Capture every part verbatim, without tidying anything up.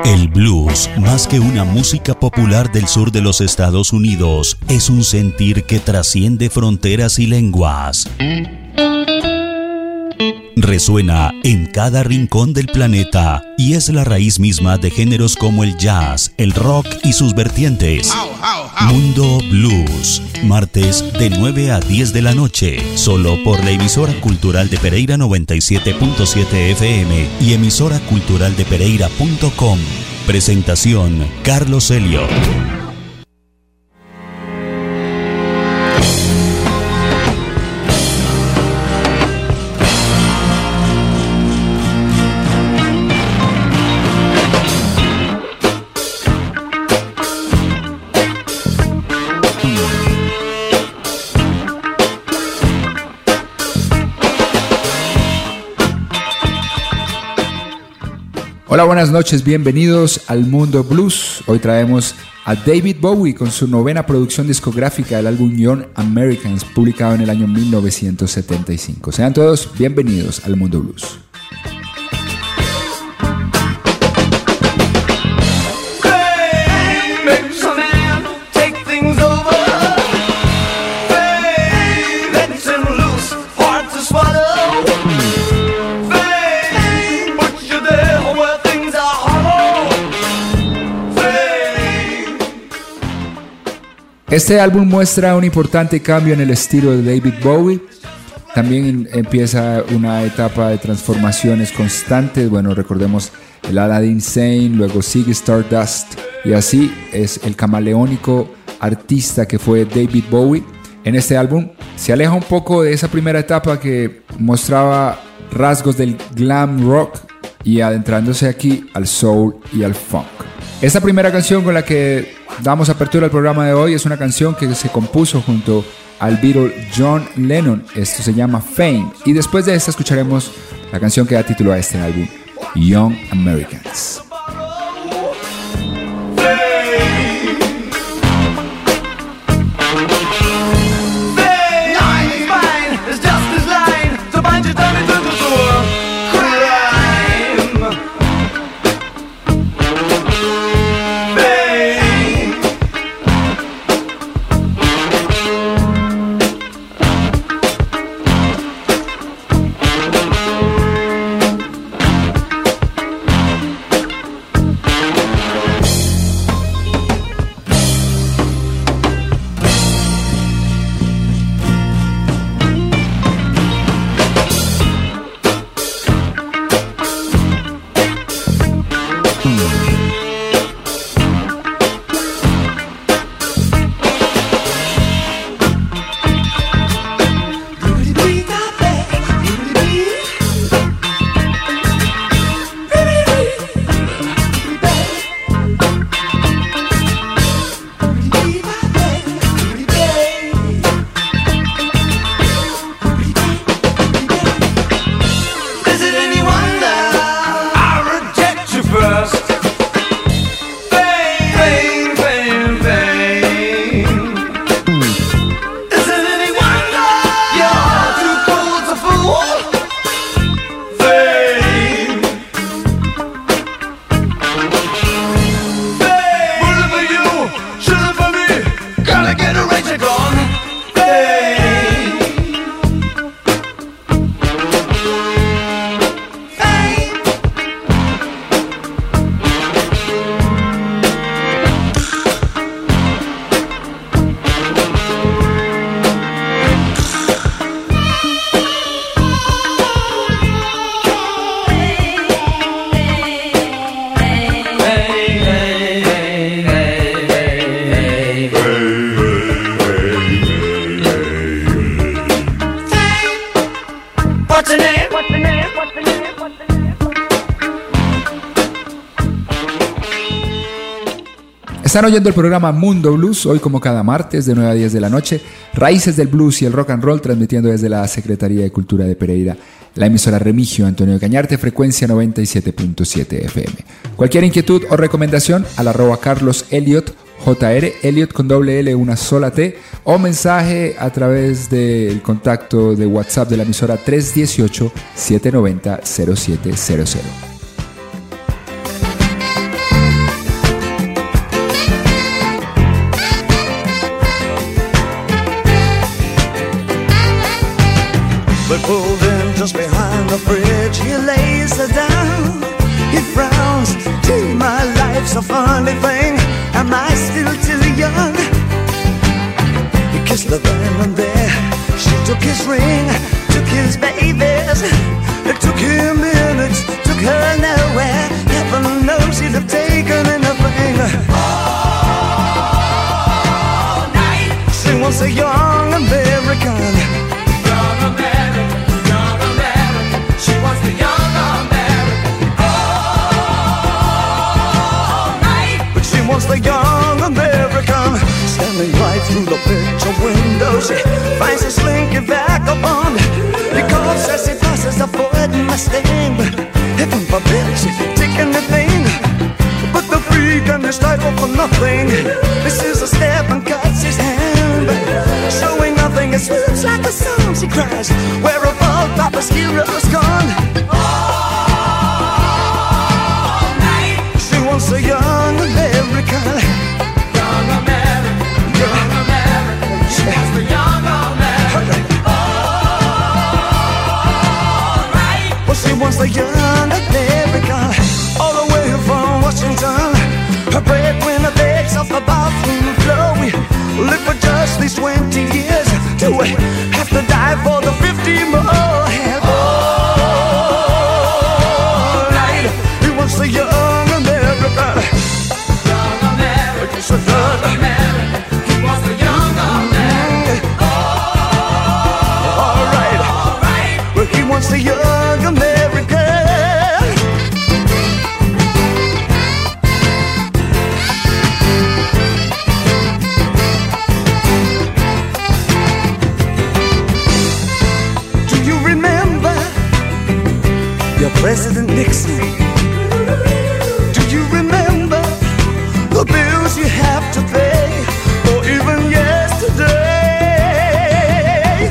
El blues, más que una música popular del sur de los Estados Unidos, es un sentir que trasciende fronteras y lenguas. Resuena en cada rincón del planeta y es la raíz misma de géneros como el jazz, el rock y sus vertientes. Mundo Blues, martes de nueve a diez de la noche, solo por la emisora cultural de Pereira noventa y siete punto siete F M y emisora cultural de pereira punto com. Presentación, Carlos Elliott. Hola, buenas noches, bienvenidos al Mundo Blues. Hoy traemos a David Bowie con su novena producción discográfica del álbum Young Americans, publicado en el año mil novecientos setenta y cinco. Sean todos bienvenidos al Mundo Blues. Este álbum muestra un importante cambio en el estilo de David Bowie. También empieza una etapa de transformaciones constantes. Bueno, recordemos el Aladdin Sane, luego Ziggy Stardust, y así es el camaleónico artista que fue David Bowie. En este álbum se aleja un poco de esa primera etapa que mostraba rasgos del glam rock y adentrándose aquí al soul y al funk. Esta primera canción con la que damos apertura al programa de hoy es una canción que se compuso junto al Beatle John Lennon. Esto se llama Fame. Y después de esta escucharemos la canción que da título a este álbum, Young Americans. Están oyendo el programa Mundo Blues, hoy como cada martes de nueve a diez de la noche, raíces del blues y el rock and roll, transmitiendo desde la Secretaría de Cultura de Pereira, la emisora Remigio Antonio Cañarte, frecuencia noventa y siete punto siete F M. Cualquier inquietud o recomendación al arroba Carlos Elliott, J R, Elliott con doble L, una sola T, o mensaje a través del contacto de WhatsApp de la emisora tres uno ocho, siete nueve cero, cero siete cero cero. the fridge, he lays her down. He frowns, gee, my life's a funny thing. Am I still too young? He kissed the then and there. She took his ring, took his babies. It took him minutes, took her nowhere. Heaven knows he'd have taken anything. All night. She wants a young American. Young American, young American. She wants the young American. All night. But she wants the young American. Standing right through the picture window, she finds a slinky vagabond. He coughs as he passes, avoiding my sting. But heaven forbid she's taking the thing. But the freak and the stifle for nothing. This is a step and cuts his hand, showing nothing. It slips like a song. She cries, where have all Papa's heroes gone? All night. She wants a young American. Young American, young American. She wants the young American. All right. Well, she wants the young American. All the way from Washington. Her breadwinner begs off the bathroom floor. We live for just these twenty years. Do we have to die for the fifty more? And all night. He wants the young American. Young American. It's a young American. He wants the young American. All right. All right. Well, he wants the young American. President Nixon, do you remember the bills you have to pay, or even yesterday?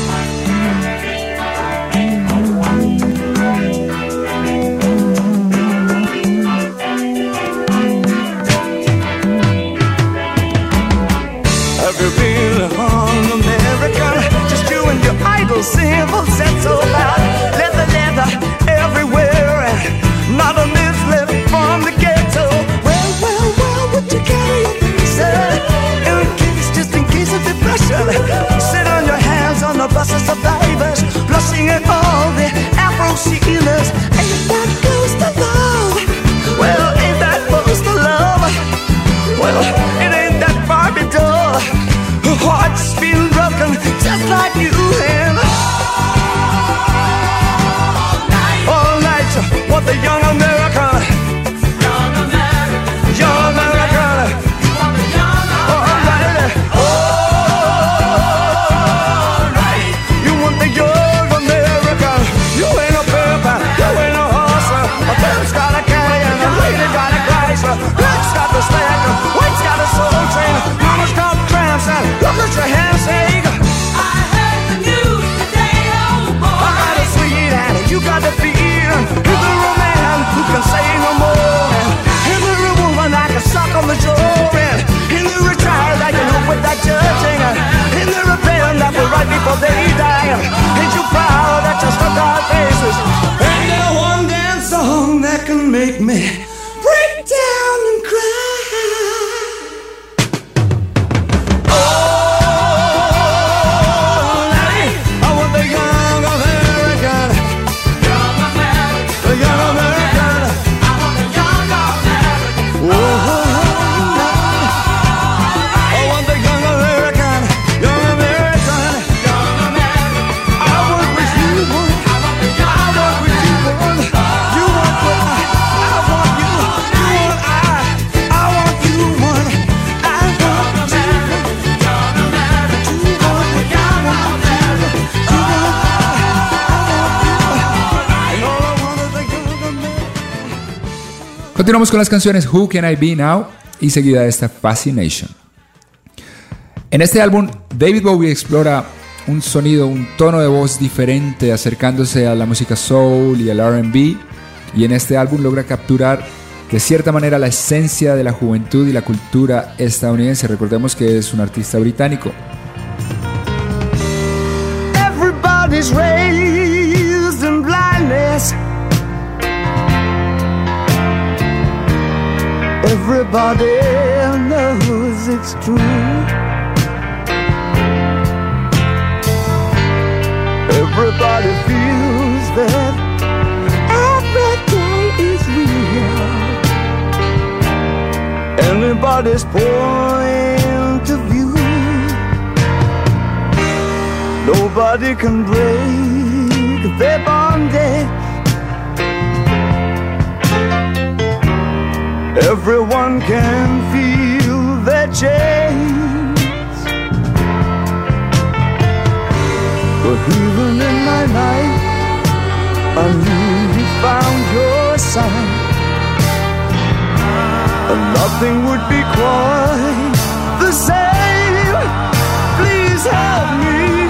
Have you been on America? Just you and your idle civil sets about leather, leather everywhere, and not a miss left from the ghetto. Well, well, well, would you carry your things, sir? In case, just in case of depression. Sit on your hands on the bus of survivors, blushing at all the Afro-Sheilas. Ain't that close to love? Well, ain't that close to love? Well, it ain't that Barbie doll. Her heart's been broken just like you and what the young American, young American, young American, you want the young American. All right, you want the young American. You ain't a pimp, you ain't a horse. A pimp's got a carry and a lady got a Chrysler. Black's got the stack, white's got a soul train. Mama's got cramps and look at your hands shake. I heard the news today, oh boy. I got a sweet hand and you got the beat. Who can say no more? And every woman I can suck on the jaw. And the retired I can help with that judging. And the rebellion that will right before they die. Ain't you proud that you struck our faces? Ain't there one dance song that can make me break down and cry? Continuamos con las canciones Who Can I Be Now y seguida de esta Fascination. En este álbum, David Bowie explora un sonido, un tono de voz diferente, acercándose a la música soul y al R and B, y en este álbum logra capturar de cierta manera la esencia de la juventud y la cultura estadounidense. Recordemos que es un artista británico. Everybody's raised in blind Everybody knows it's true. Everybody feels that every day is real. Anybody's point of view, nobody can break their bondage. Everyone can feel their chains. But even in my night, I knew you found your sign, and nothing would be quite the same. Please help me.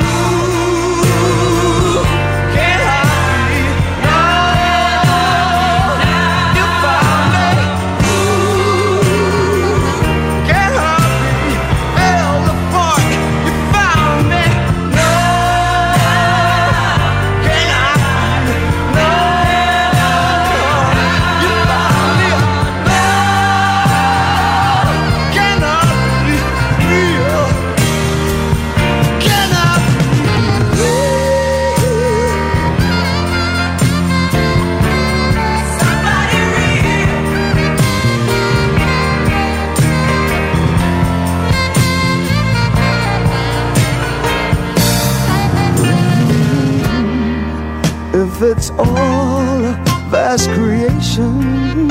If it's all a vast creation,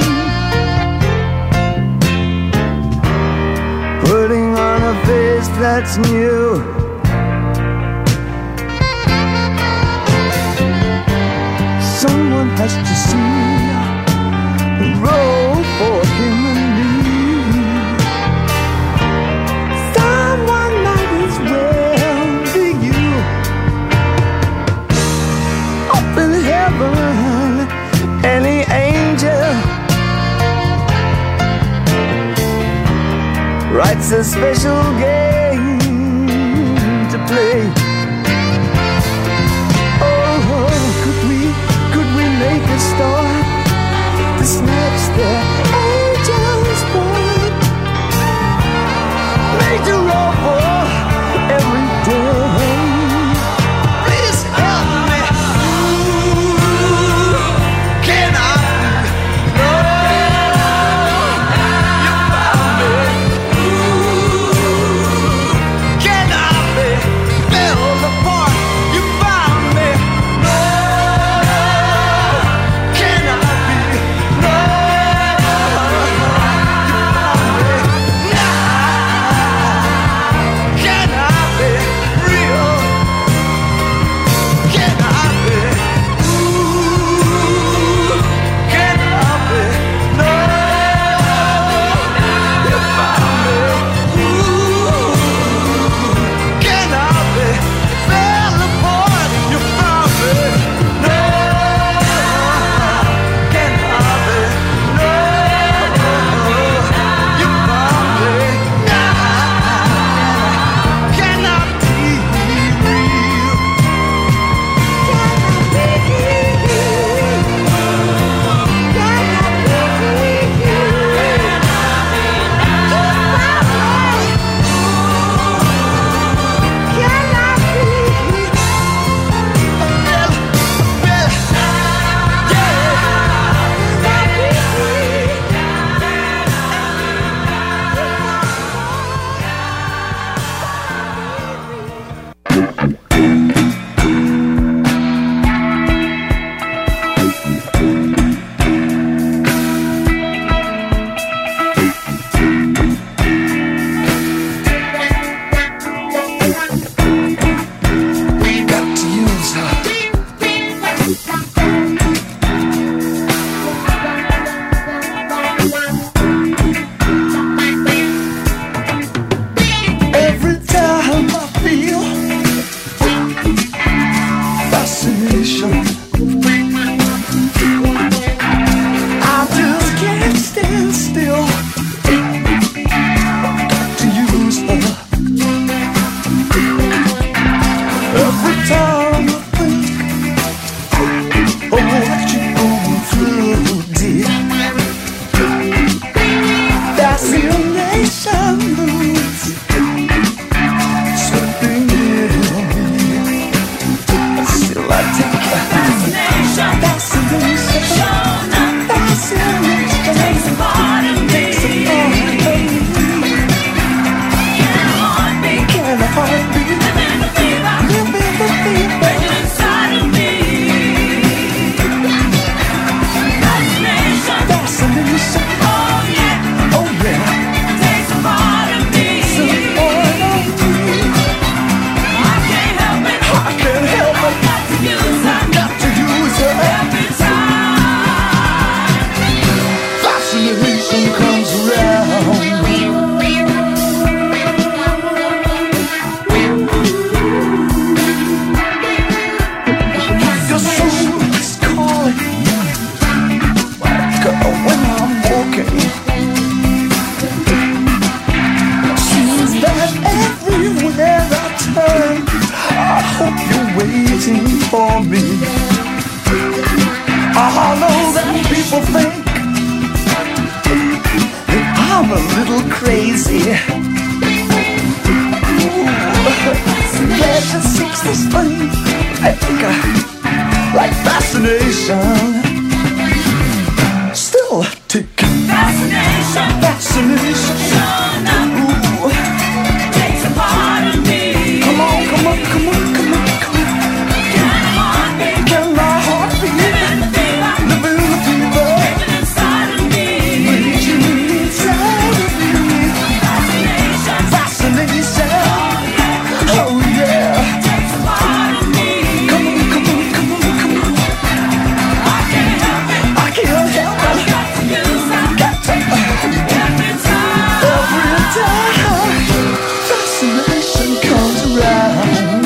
putting on a face that's new, someone has to see the road for him and me. Someone might as well be you. Up in heaven, any angel writes a special game to play. Oh, could we, could we make a start to snatch the angels' breath? Make the road for every day. Please help me. Ooh, can I be loved? You found me. Ooh, can I be filled apart? You found me. Love, can I be loved? fascination. Oh yeah, oh yeah. Takes a part of me. Some part of me. I can't help it. I can't help it. I got to use her. Got to use her every time. Fascination comes around. Your soul is calling, girl, when I'm walking. Seems that everywhere I turn, I hope you're waiting for me. I know that people think that I'm a little crazy. Pleasure seeks this thing, I think I like fascination. Still taking fascination, fascination. Ooh, takes a part of me. Come on, come on, come on, come on, come on. Can my heart beat? Can my heart beat? Living the fever, living the fever, living inside of me, raging inside of me. Fascination, fascination. Oh yeah, takes a part of me. Come on, come on, come on, come on. I can't help it. I can't help it. I got to use it. Got to every time. Every time. Fascination comes around.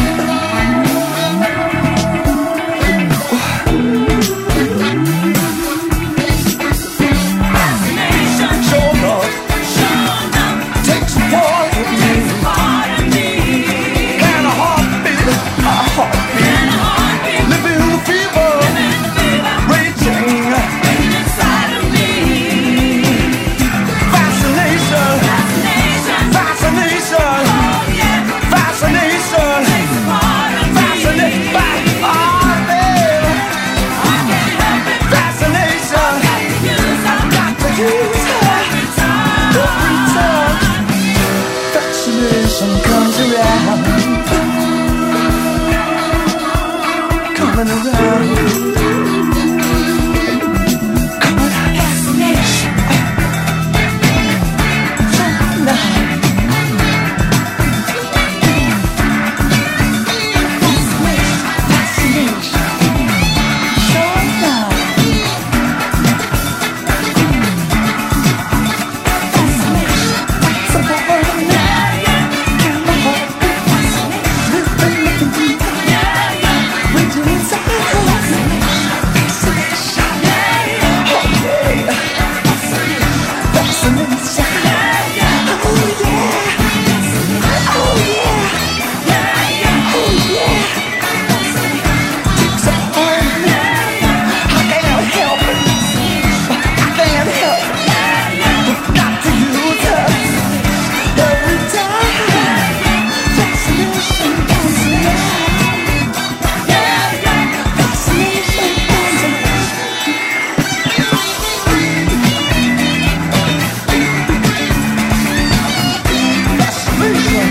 Fascination. Sure enough. Sure enough. Takes a part of me. Takes a part of me. Can a heartbeat, a heartbeat, can a heartbeat, living the fever, living the fever, raging, raging inside of me. Fascination, fascination, fascination, oh yeah, fascination, takes a part of me. Fascination, oh baby, I can't help it. Fascination, I got to use her, got to use her every time, every time. Fascination comes around, coming around, coming around. Fascination, so now. Fascination, so now. Fascination, so now. Can my heart beat? Living the fever, raging inside of me. Fascination, oh yeah. Fascination, oh yeah, oh yeah, oh yeah. Takes a part of me. I can't help it. I can't help it. Got to use her every time. Fascination comes around. Fascination comes around. Fascination.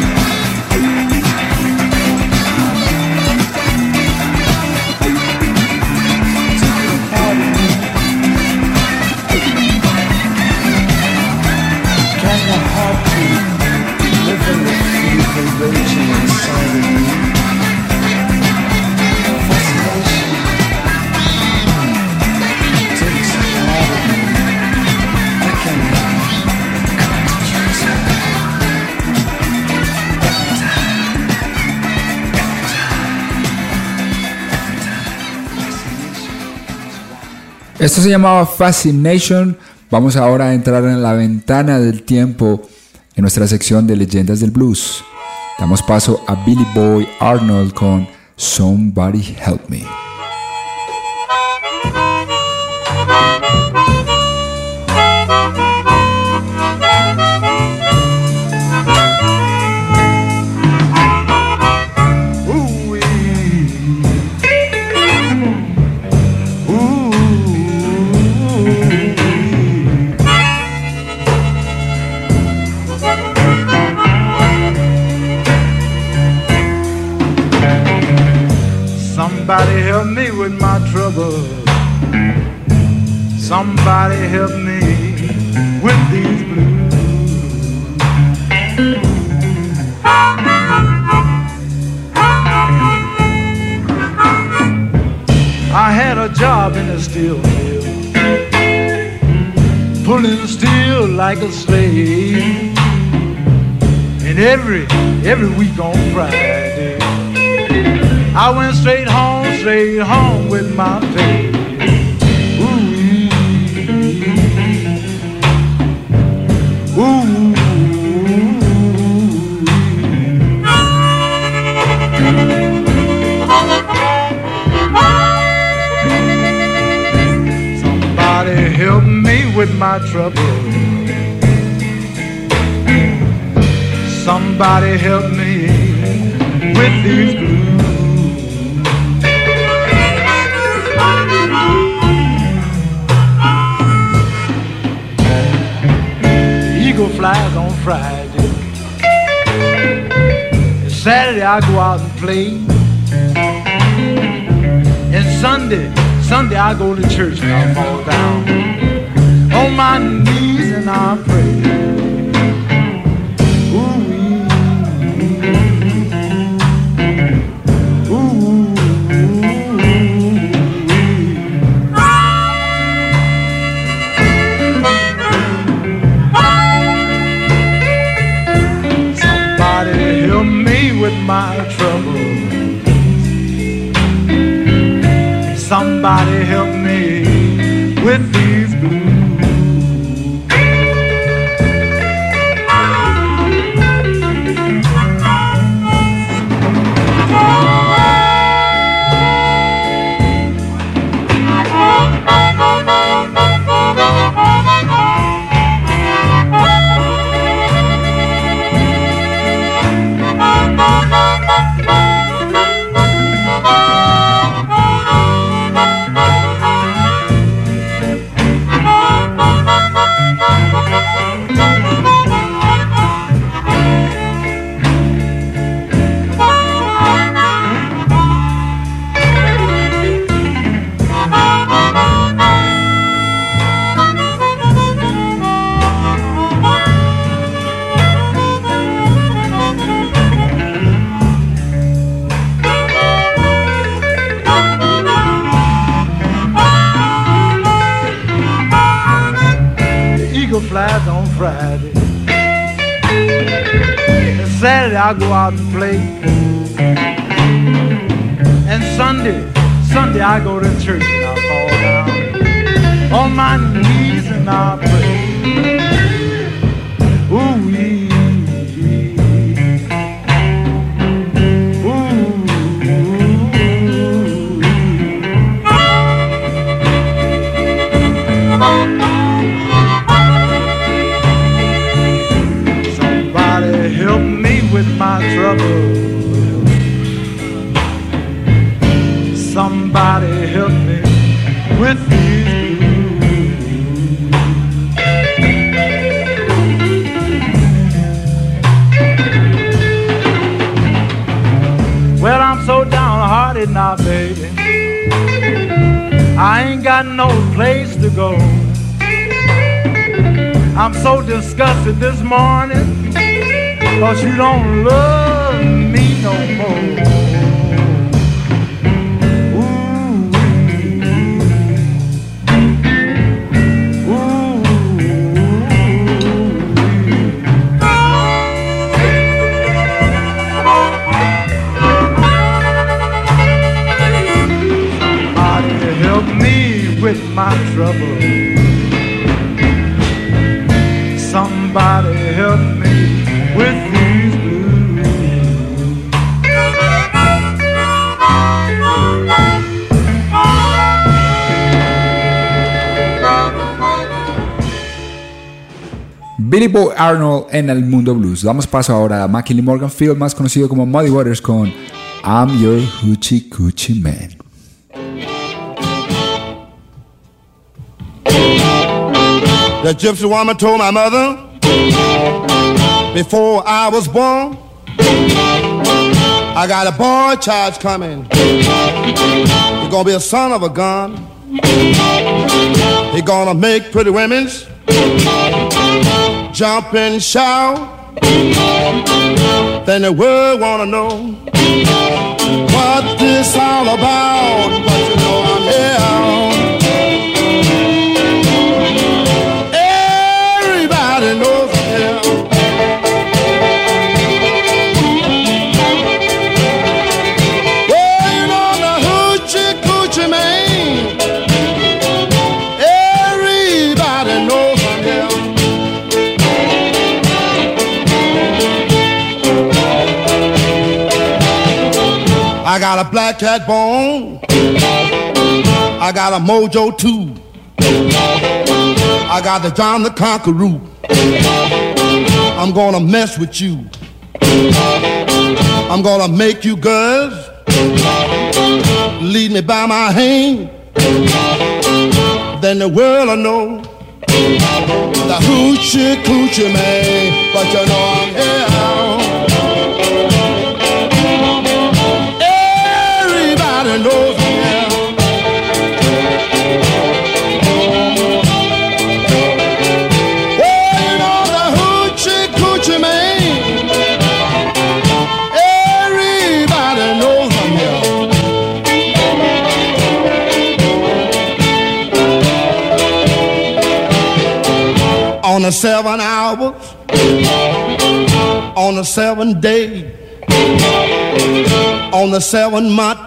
Can your heart beat? Living the fever, raging inside of me. Fascination takes a part of me. I can't help it. Got to use her every time, every time. Esto se llamaba Fascination. Vamos ahora a entrar en la ventana del tiempo en nuestra sección de leyendas del blues. Damos paso a Billy Boy Arnold con Somebody Help Me. Somebody help with these blues. I had a job in a steel mill, pulling steel like a slave. And every, every week on Friday, I went straight home, straight home with my pay. Ooh-wee. Ooh-wee. Somebody help me with my trouble. Somebody help me with these blues. The eagle flies on Friday, and Saturday I go out and play, and Sunday, Sunday I go to church and I fall down on my knees and I pray. My trouble. Somebody help me with these blues. Flies on Friday, and Saturday I go out and play, and Sunday, Sunday I go to church and I fall down on my knees and I pray. Ooh-wee. With my trouble, somebody help me with these blues. Well, I'm so downhearted now, baby, I ain't got no place to go. I'm so disgusted this morning, 'cause you don't love me no more. Ooh, ooh, somebody help me with my trouble. Somebody help me with these blues. Billy Boy Arnold en el mundo blues. Damos paso ahora a McKinley Morgan Field, más conocido como Muddy Waters, con I'm Your Hoochie Coochie Man. The gypsy woman told my mother before I was born, I got a boy child coming. He's gonna be a son of a gun. He's gonna make pretty women's jump and shout. Then the world wanna know what this all about. But you know I'm here. Everybody knows I'm here. Well, you know the hoochie coochie man. Everybody knows I'm here. I got a black cat bone. I got a mojo too. I got the John the Conqueror. I'm gonna mess with you. I'm gonna make you girls lead me by my hand. Then the world will know the hoochie coochie man. But you know I'm here. Everybody knows I'm here. Oh, you know the hoochie coochie man. Everybody knows I'm here. On the seven hours, on the seven day, on the seven month,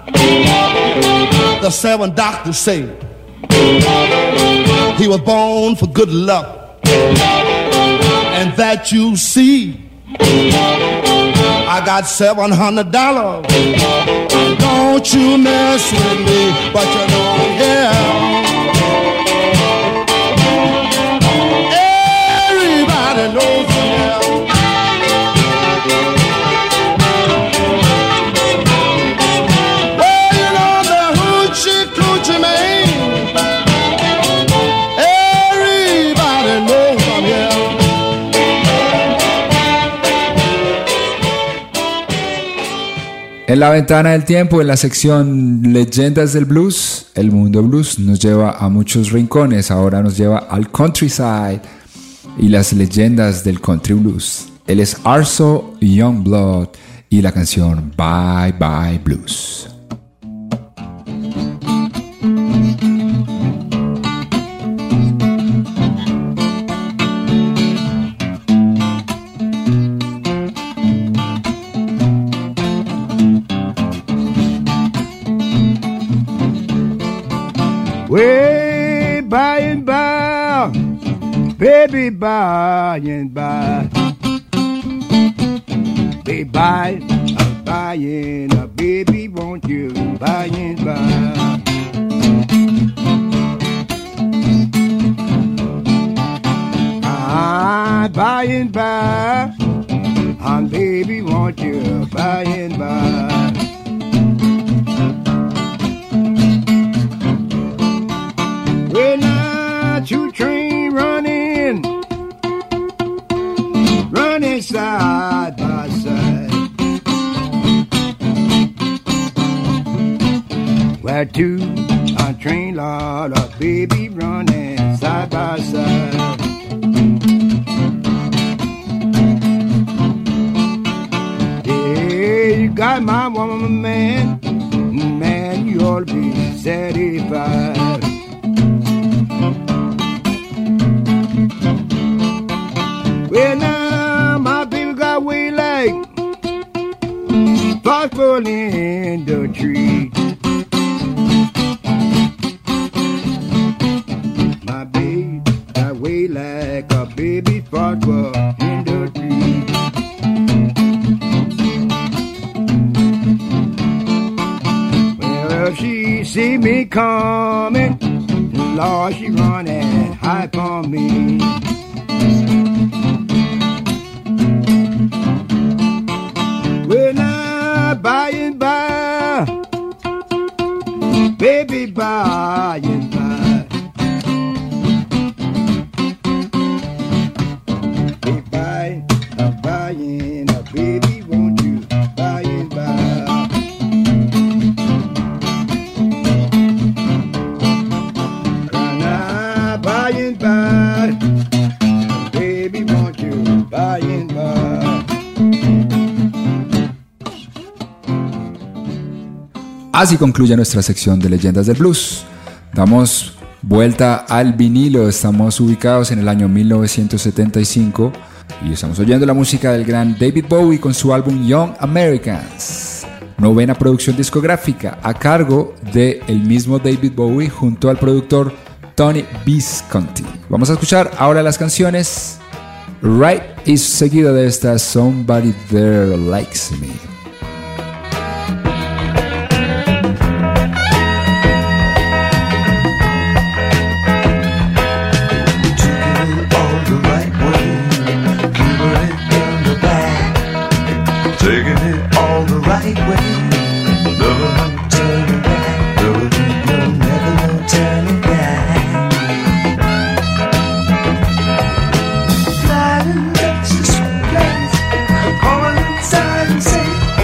the seven doctors say he was born for good luck, and that you see. I got seven hundred dollars. Don't you mess with me, but you know I'm here. Everybody knows I'm here. Well, you know the hoochie coochie man. Everybody knows I'm here. En la ventana del tiempo, en la sección Leyendas del Blues, el mundo blues nos lleva a muchos rincones. Ahora nos lleva al countryside y las leyendas del country blues. Él es Arzo Youngblood y la canción Bye Bye Blues. Way by and by, baby, by and by. Baby, by, I'm buying a baby, won't you by and by? Ah, by and by, and baby, won't you by and by? When I two train running, running side by side. Where two a train lot of baby running side by side. Yeah, you got my woman, man, man, you ought to be satisfied. Well, now my baby got way like sparkle in the tree. My baby got way like a baby sparkle in the tree. Well, she see me coming, Lord, she running high on me. Well, now, by and by, baby, by and by. Baby, by, I'm buying a baby, won't you by and by? Now, by and by, Así concluye nuestra sección de leyendas del blues. Damos vuelta al vinilo. Estamos ubicados en el año mil novecientos setenta y cinco y estamos oyendo la música del gran David Bowie con su álbum Young Americans, novena producción discográfica a cargo del mismo David Bowie junto al productor Tony Visconti. Vamos a escuchar ahora las canciones Right y seguida de esta Somebody There Likes Me. Inside and say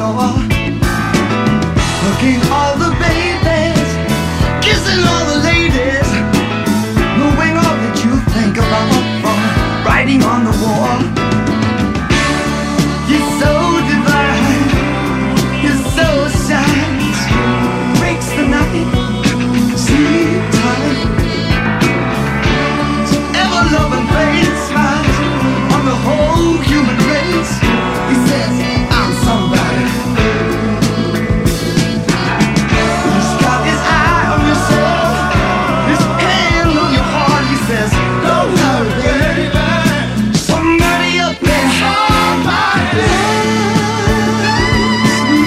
floor, hugging all the babies, kissing all the ladies, knowing all that you think about from writing on the wall. You're so divine, you're so shine, breaks the night, sleep tight, ever-loving face smiles on the whole human race. He says, I'm somebody. He's got his eye on yourself, his hand on your heart. He says, don't worry, baby, somebody up there, somebody loves me.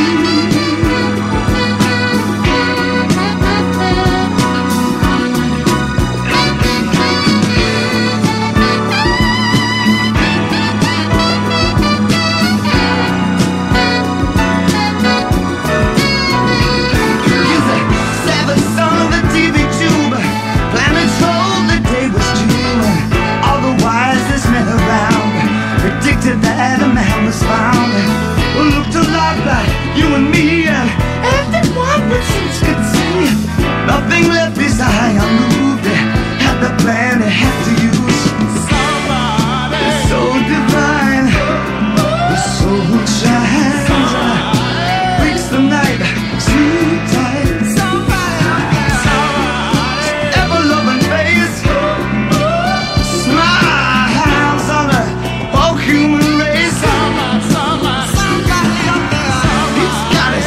He's a seventh son of the T V tube. Planets told the day was due. All the wisest men around predicted that a man was found who looked a lot like you and me, and everyone with sense could see nothing left beside unmoved. Had the plan they had to use. Somebody so divine, the soul shines, breaks the night, sleep tight. Ever-loving face, smiles on the whole human race. He's got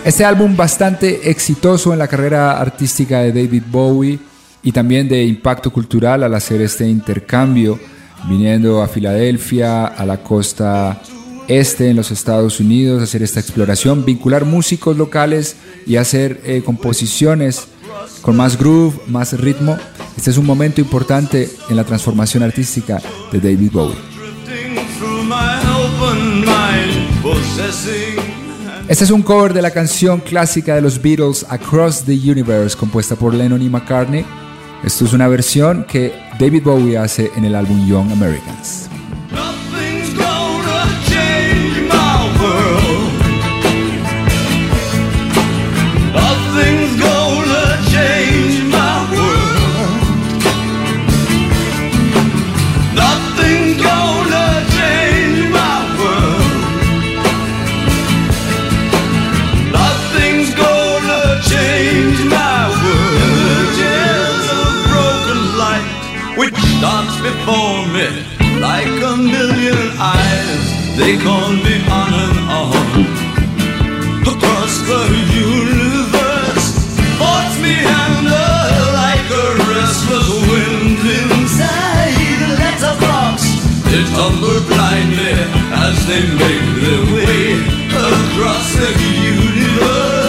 Este álbum bastante exitoso en la carrera artística de David Bowie y también de impacto cultural al hacer este intercambio, viniendo a Filadelfia, a la costa este en los Estados Unidos, hacer esta exploración, vincular músicos locales y hacer eh, composiciones con más groove, más ritmo. Este es un momento importante en la transformación artística de David Bowie. Este es un cover de la canción clásica de los Beatles, Across the Universe, compuesta por Lennon y McCartney. Esto es una versión que David Bowie hace en el álbum Young Americans. Before me, like a million eyes, they call me on and on. Across the universe, force me under like a restless wind inside the letterbox. They tumble blindly as they make their way across the universe.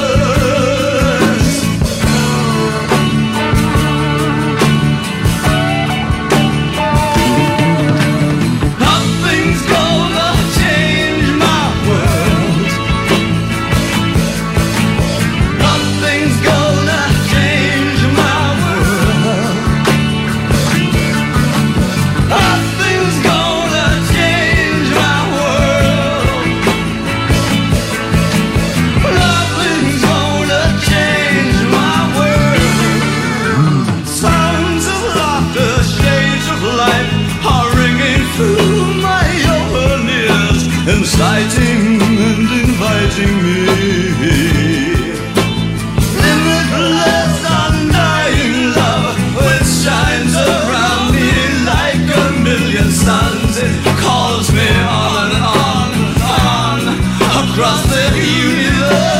Inciting and inviting me, limitless undying love, which shines around me like a million suns. It calls me on and on and on across the universe.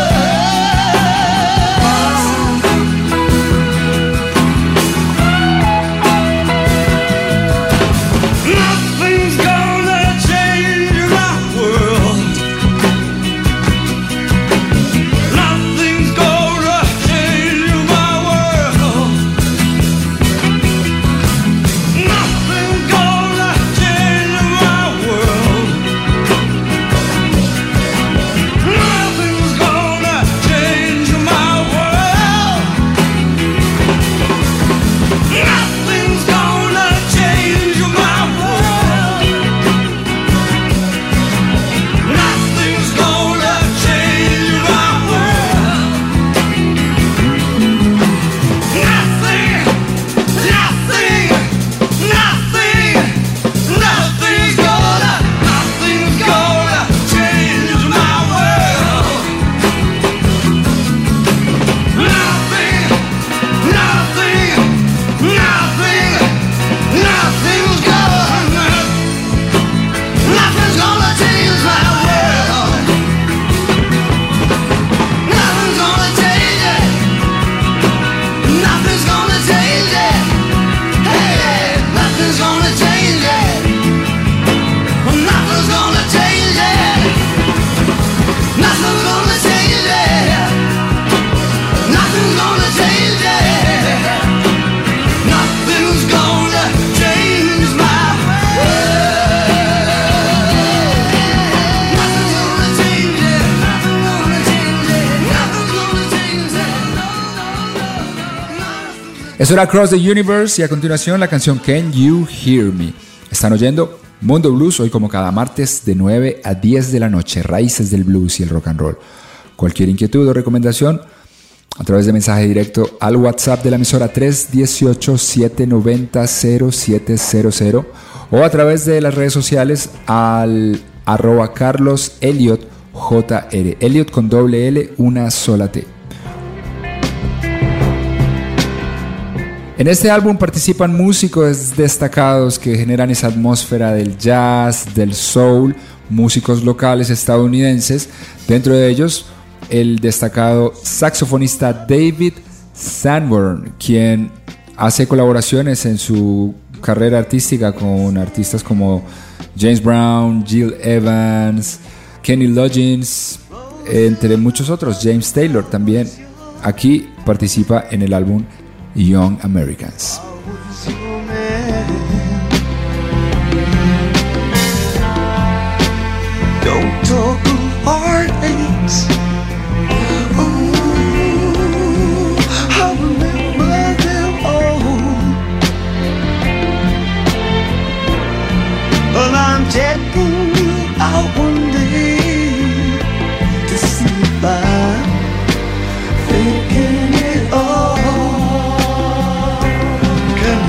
Eso era Across the Universe y a continuación la canción Can You Hear Me. Están oyendo Mundo Blues hoy como cada martes de nueve a diez de la noche, raíces del blues y el rock and roll. Cualquier inquietud o recomendación a través de mensaje directo al WhatsApp de la emisora tres uno ocho, siete nueve cero, cero siete cero cero o a través de las redes sociales al arroba Carlos Elliot J R, Elliot con doble L, una sola T. En este álbum participan músicos destacados que generan esa atmósfera del jazz, del soul, músicos locales estadounidenses, dentro de ellos el destacado saxofonista David Sanborn, quien hace colaboraciones en su carrera artística con artistas como James Brown, Gil Evans, Kenny Loggins, entre muchos otros, James Taylor también. Aquí participa en el álbum Young Americans. Don't talk of heartaches. Ooh, I remember them all. Well, I'm checking you out one day to see if I'm thinking it all. Can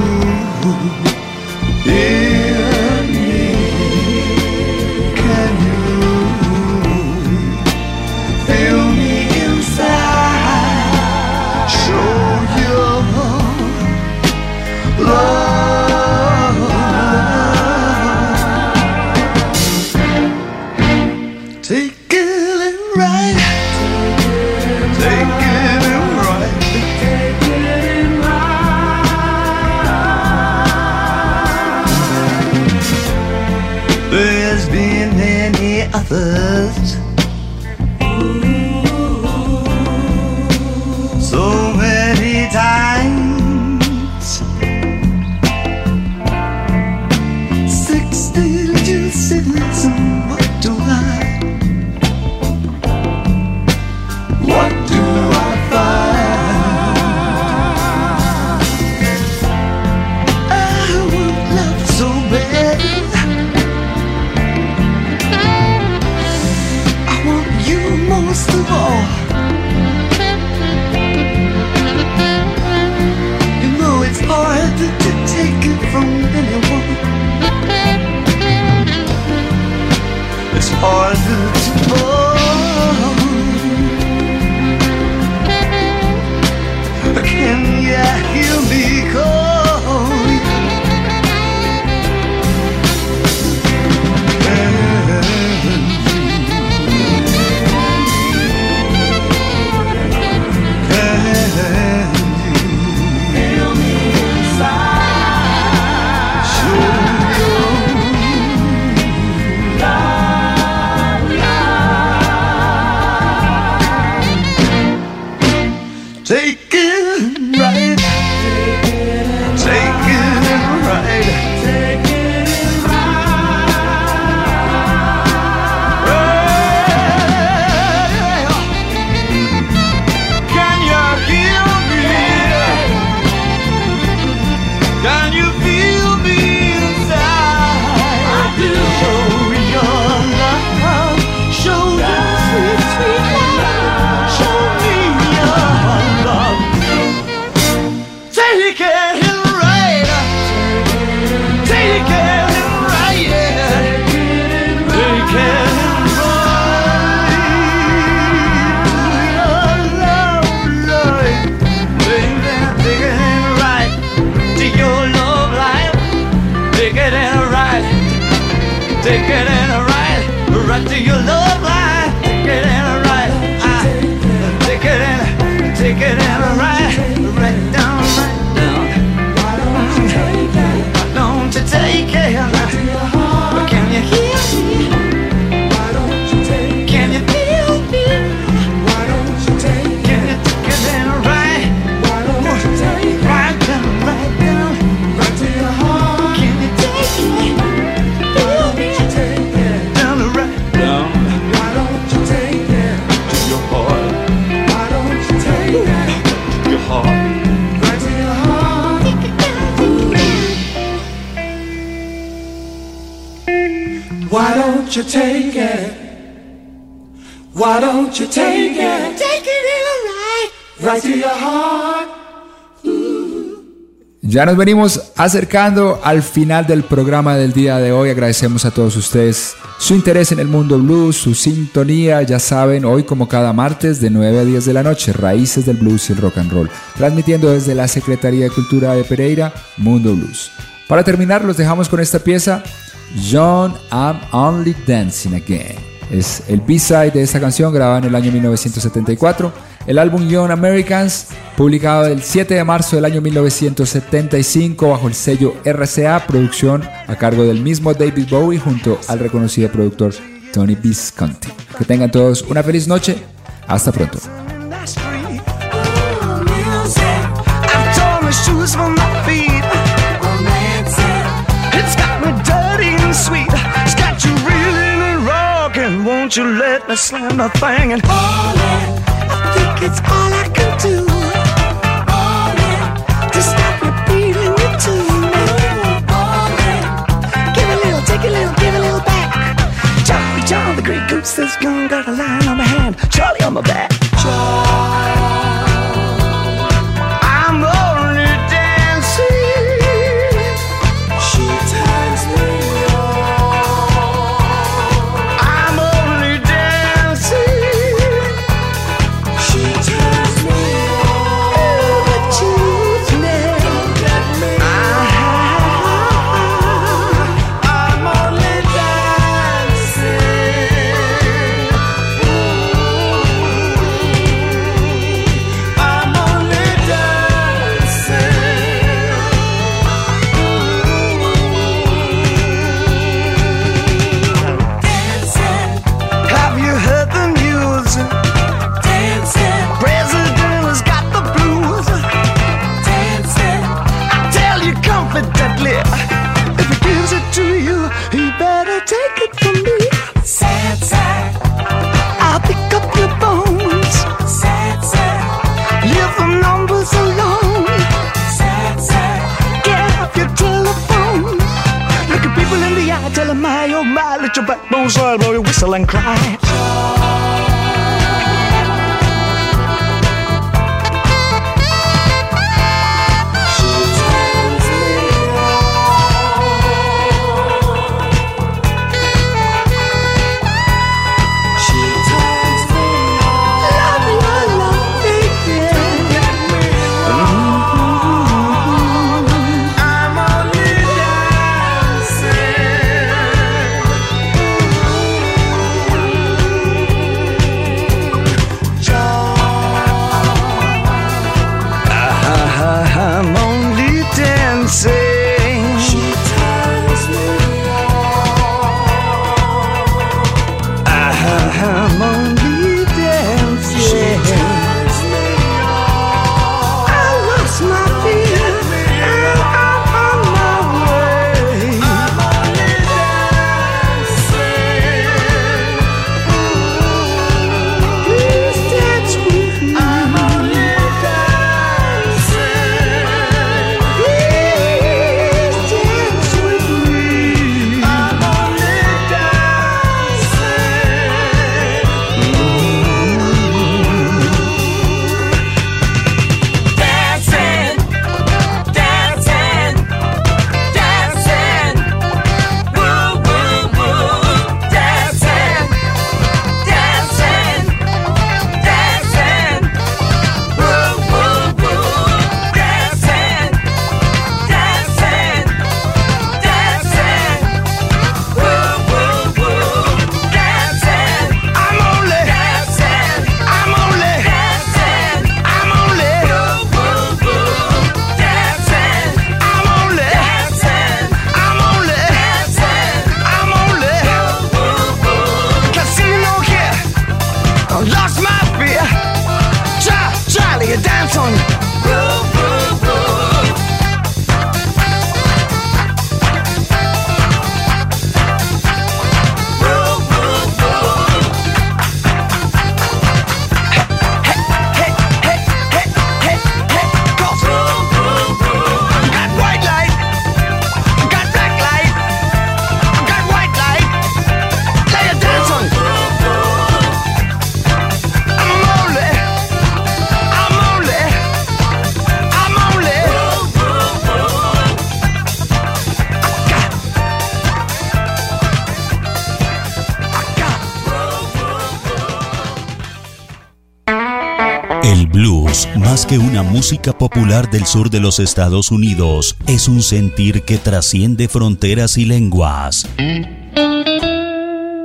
you hear me? Can you feel me inside? Show your love. Take it and right. Take it and right. Take it and right. There's been many others. So many times. Sixty little cities, and what do I? What do I find? I would love so bad. I want you most of all. You know it's hard to, to take it from anyone. It's hard to, to fall. Can you hear me calling? Feel me inside. Show your love, love. Take it right. Take it right. Take it right. Can you hear me? Can you feel me inside? I do. Show your love. Show your sweet, sweet love. Show me your love. Take it right. Take it right. Take it right. To your love life. Take it right. Take it right. Right to your love life. Take it right. Take it in. Take it in right. Right down, right down. Why don't you take it? Why don't you take it? Can you hear me? Why don't you take it? Can you feel me? Why don't you take it? Can you take it in right? Why don't you take it? Right down, right down. Right to your heart. Can you take it? Feel me? Take it down, right down. Why don't you take it to your heart? Why don't you take it to your heart? Right to your heart. Why don't you take it? Why don't you take it? Take it in right. Right to your heart. Ya nos venimos acercando al final del programa del día de hoy. Agradecemos a todos ustedes su interés en el mundo blues, su sintonía. Ya saben, hoy como cada martes de nueve a diez de la noche, Raíces del Blues y el Rock and Roll, transmitiendo desde la Secretaría de Cultura de Pereira, Mundo Blues. Para terminar, los dejamos con esta pieza, John, I'm Only Dancing Again. Es el B-side de esta canción, grabada en el año mil novecientos setenta y cuatro. El álbum Young Americans, publicado el siete de marzo del año mil novecientos setenta y cinco bajo el sello R C A, producción a cargo del mismo David Bowie junto al reconocido productor Tony Visconti. Que tengan todos una feliz noche. Hasta pronto. Won't you let me slam the thing and all in? I think it's all I can do. All in to stop repeating it to you. All in, give a little, take a little, give a little back. Charlie John, the great goose is gone, got a line on my hand. Charlie on my back. Charlie. Let your backbone slide, blow your whistle and cry. El blues, más que una música popular del sur de los Estados Unidos, es un sentir que trasciende fronteras y lenguas.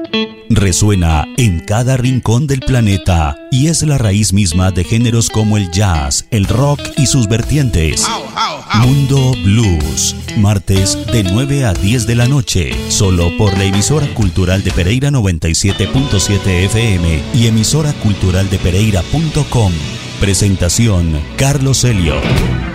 Resuena en cada rincón del planeta y es la raíz misma de géneros como el jazz, el rock y sus vertientes. Mundo Blues, martes de nueve a diez de la noche, solo por la emisora cultural de Pereira noventa y siete punto siete F M y emisora cultural de Pereira punto com. Presentación Carlos Elliot.